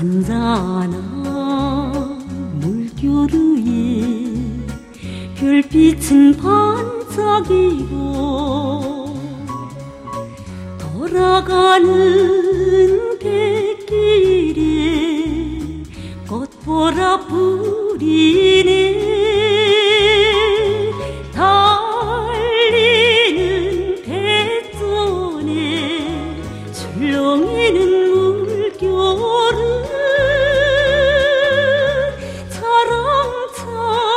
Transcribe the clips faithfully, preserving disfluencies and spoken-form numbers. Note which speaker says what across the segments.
Speaker 1: 잔잔한 물결 위에 별빛은 반짝이고 돌아가는 뱃길에 꽃보라 뿌리네. 달리는 대전에 출렁이는 물결은 사랑찬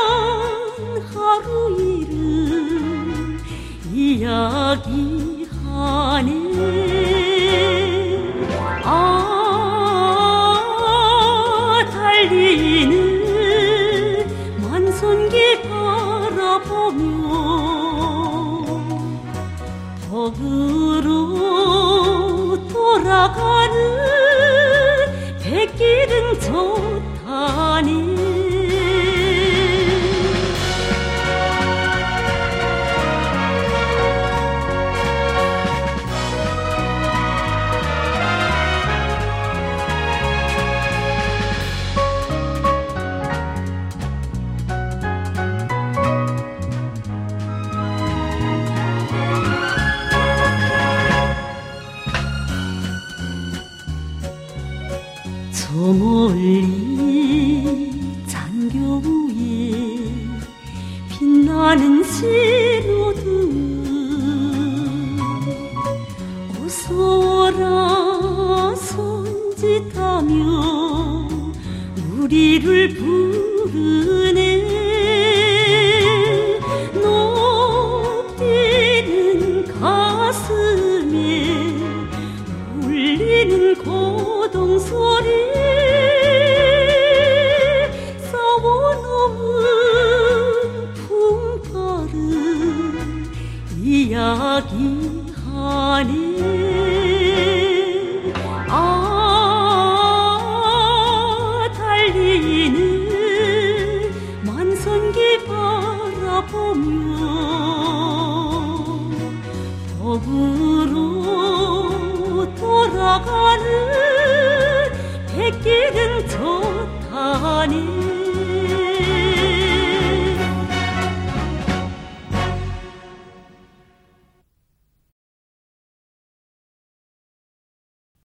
Speaker 1: 하루 일을 이야기하네. 아, 달리는 만선기 바라보며 덕으로 돌아가는 백길은 좋다니. 저 멀리 잔교에 빛나는 신호등 어서라 손짓하며 우리를 부르네. 높이는 가슴에 울리는 고동소리 이야기하네. 아, 달리는 만선기 바라보며 덕으로 돌아가는 백길은 좋다니.